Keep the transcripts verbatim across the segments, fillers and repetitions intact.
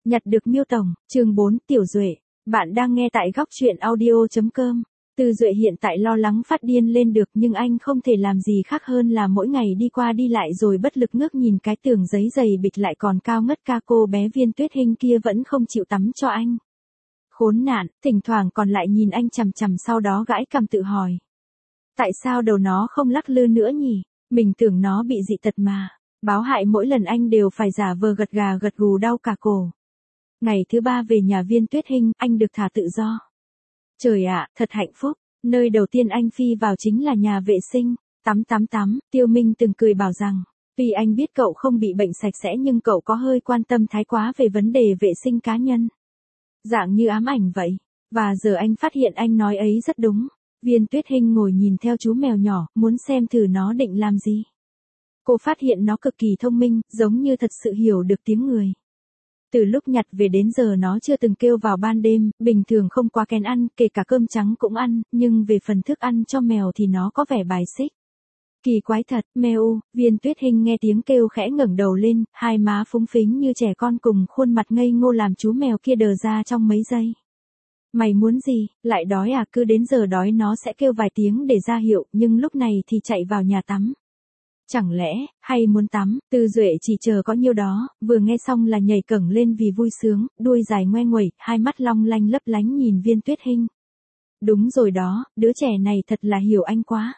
Nhặt được Miêu Tổng, chương bốn, Tiểu Duệ. Bạn đang nghe tại góc truyện audio.com. Tư Duệ hiện tại lo lắng phát điên lên được nhưng anh không thể làm gì khác hơn là mỗi ngày đi qua đi lại rồi bất lực ngước nhìn cái tường giấy dày bịch lại còn cao ngất ca cô bé Viên Tuyết Hinh kia vẫn không chịu tắm cho anh. Khốn nạn, thỉnh thoảng còn lại nhìn anh chằm chằm sau đó gãi cằm tự hỏi. Tại sao đầu nó không lắc lư nữa nhỉ? Mình tưởng nó bị dị tật mà. Báo hại mỗi lần anh đều phải giả vờ gật gà gật gù đau cả cổ. Ngày thứ ba về nhà Viên Tuyết Hinh, anh được thả tự do. Trời ạ, thật hạnh phúc. Nơi đầu tiên anh phi vào chính là nhà vệ sinh. Tắm tắm tắm, Tiêu Minh từng cười bảo rằng, tuy anh biết cậu không bị bệnh sạch sẽ nhưng cậu có hơi quan tâm thái quá về vấn đề vệ sinh cá nhân. Dạng như ám ảnh vậy. Và giờ anh phát hiện anh nói ấy rất đúng. Viên Tuyết Hinh ngồi nhìn theo chú mèo nhỏ, muốn xem thử nó định làm gì. Cô phát hiện nó cực kỳ thông minh, giống như thật sự hiểu được tiếng người. Từ lúc nhặt về đến giờ nó chưa từng kêu vào ban đêm, bình thường không quá kén ăn, kể cả cơm trắng cũng ăn, nhưng về phần thức ăn cho mèo thì nó có vẻ bài xích. Kỳ quái thật, mèo, Viên Tuyết Hinh nghe tiếng kêu khẽ ngẩng đầu lên, hai má phúng phính như trẻ con cùng khuôn mặt ngây ngô làm chú mèo kia đờ ra trong mấy giây. Mày muốn gì, lại đói à? Cứ đến giờ đói nó sẽ kêu vài tiếng để ra hiệu, nhưng lúc này thì chạy vào nhà tắm. Chẳng lẽ, hay muốn tắm? Tư Duệ chỉ chờ có nhiêu đó, vừa nghe xong là nhảy cẫng lên vì vui sướng, đuôi dài ngoe nguẩy, hai mắt long lanh lấp lánh nhìn Viên Tuyết Hinh. Đúng rồi đó, đứa trẻ này thật là hiểu anh quá.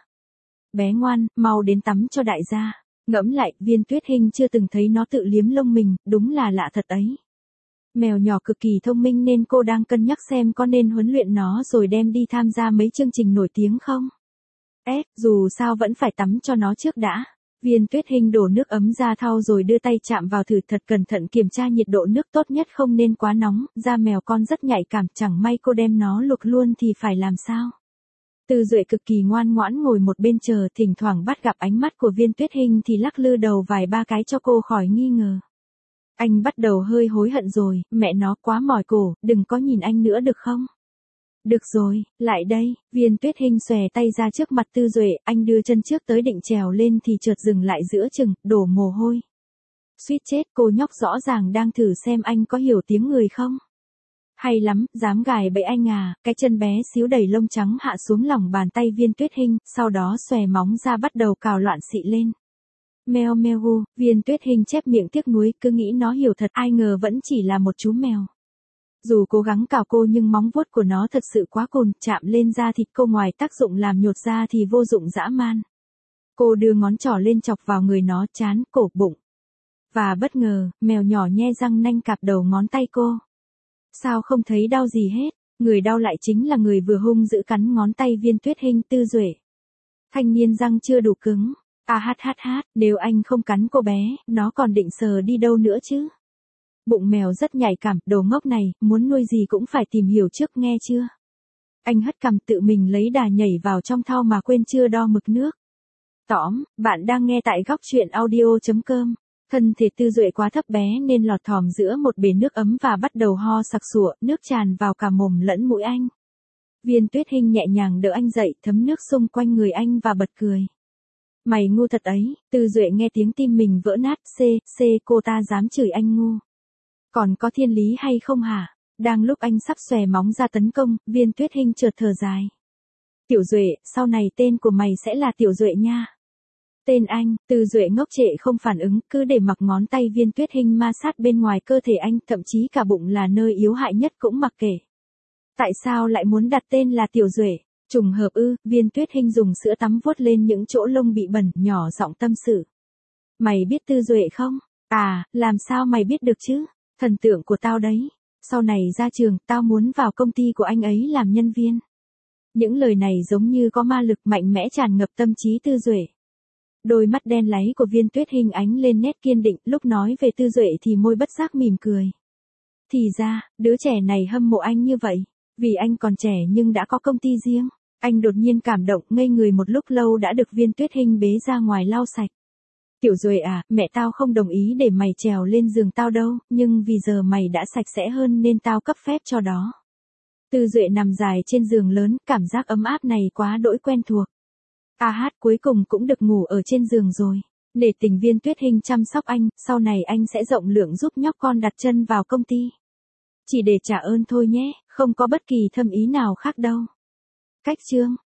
Bé ngoan, mau đến tắm cho đại gia. Ngẫm lại, Viên Tuyết Hinh chưa từng thấy nó tự liếm lông mình, đúng là lạ thật ấy. Mèo nhỏ cực kỳ thông minh nên cô đang cân nhắc xem có nên huấn luyện nó rồi đem đi tham gia mấy chương trình nổi tiếng không. Ép, dù sao vẫn phải tắm cho nó trước đã. Viên Tuyết Hinh đổ nước ấm ra thau rồi đưa tay chạm vào thử thật cẩn thận kiểm tra nhiệt độ nước, tốt nhất không nên quá nóng, da mèo con rất nhạy cảm, chẳng may cô đem nó luộc luôn thì phải làm sao. Tư Duệ cực kỳ ngoan ngoãn ngồi một bên chờ, thỉnh thoảng bắt gặp ánh mắt của Viên Tuyết Hinh thì lắc lư đầu vài ba cái cho cô khỏi nghi ngờ. Anh bắt đầu hơi hối hận rồi, mẹ nó quá mỏi cổ, đừng có nhìn anh nữa được không? Được rồi, lại đây, Viên Tuyết Hinh xòe tay ra trước mặt Tư Duệ, anh đưa chân trước tới định trèo lên thì chợt dừng lại giữa chừng, đổ mồ hôi. Suýt chết, cô nhóc rõ ràng đang thử xem anh có hiểu tiếng người không? Hay lắm, dám gài bẫy anh à? Cái chân bé xíu đầy lông trắng hạ xuống lòng bàn tay Viên Tuyết Hinh, sau đó xòe móng ra bắt đầu cào loạn xị lên. Mèo mèo gu, Viên Tuyết Hinh chép miệng tiếc nuối, cứ nghĩ nó hiểu thật, ai ngờ vẫn chỉ là một chú mèo. Dù cố gắng cào cô nhưng móng vuốt của nó thật sự quá cồn, chạm lên da thịt cô ngoài tác dụng làm nhột da thì vô dụng dã man. Cô đưa ngón trỏ lên chọc vào người nó, trán, cổ, bụng. Và bất ngờ, mèo nhỏ nhe răng nanh cạp đầu ngón tay cô. Sao không thấy đau gì hết, người đau lại chính là người vừa hung dữ cắn ngón tay Viên Tuyết Hinh. Tư Duệ. Thanh niên răng chưa đủ cứng. À hát hát hát, nếu anh không cắn cô bé, nó còn định sờ đi đâu nữa chứ? Bụng mèo rất nhạy cảm, đồ ngốc này, muốn nuôi gì cũng phải tìm hiểu trước nghe chưa? Anh hất cằm tự mình lấy đà nhảy vào trong thau mà quên chưa đo mực nước. Tóm, bạn đang nghe tại góc truyện audio.com. Thân thể Tư Duệ quá thấp bé nên lọt thỏm giữa một bể nước ấm và bắt đầu ho sặc sụa, nước tràn vào cả mồm lẫn mũi anh. Viên Tuyết Hinh nhẹ nhàng đỡ anh dậy, thấm nước xung quanh người anh và bật cười. Mày ngu thật ấy, Tư Duệ nghe tiếng tim mình vỡ nát, c, c, cô ta dám chửi anh ngu. Còn có thiên lý hay không hả? Đang lúc anh sắp xòe móng ra tấn công, Viên Tuyết Hinh chợt thở dài. Tiểu Duệ, sau này tên của mày sẽ là Tiểu Duệ nha. Tên anh, Tư Duệ ngốc trệ không phản ứng, cứ để mặc ngón tay Viên Tuyết Hinh ma sát bên ngoài cơ thể anh, thậm chí cả bụng là nơi yếu hại nhất cũng mặc kệ. Tại sao lại muốn đặt tên là Tiểu Duệ? Trùng hợp ư? Viên Tuyết Hinh dùng sữa tắm vuốt lên những chỗ lông bị bẩn, nhỏ giọng tâm sự. Mày biết Tư Duệ không? À, làm sao mày biết được chứ? Thần tượng của tao đấy. Sau này ra trường, tao muốn vào công ty của anh ấy làm nhân viên. Những lời này giống như có ma lực mạnh mẽ tràn ngập tâm trí Tư Duệ. Đôi mắt đen láy của Viên Tuyết Hinh ánh lên nét kiên định, lúc nói về Tư Duệ thì môi bất giác mỉm cười. Thì ra, đứa trẻ này hâm mộ anh như vậy. Vì anh còn trẻ nhưng đã có công ty riêng. Anh đột nhiên cảm động, ngây người một lúc lâu đã được Viên Tuyết Hinh bế ra ngoài lau sạch. Tiểu Duệ à, mẹ tao không đồng ý để mày trèo lên giường tao đâu, nhưng vì giờ mày đã sạch sẽ hơn nên tao cấp phép cho đó. Tư Duệ nằm dài trên giường lớn, cảm giác ấm áp này quá đỗi quen thuộc. A hát cuối cùng cũng được ngủ ở trên giường rồi. Nể tình Viên Tuyết Hinh chăm sóc anh, sau này anh sẽ rộng lượng giúp nhóc con đặt chân vào công ty. Chỉ để trả ơn thôi nhé, không có bất kỳ thâm ý nào khác đâu. Cách chương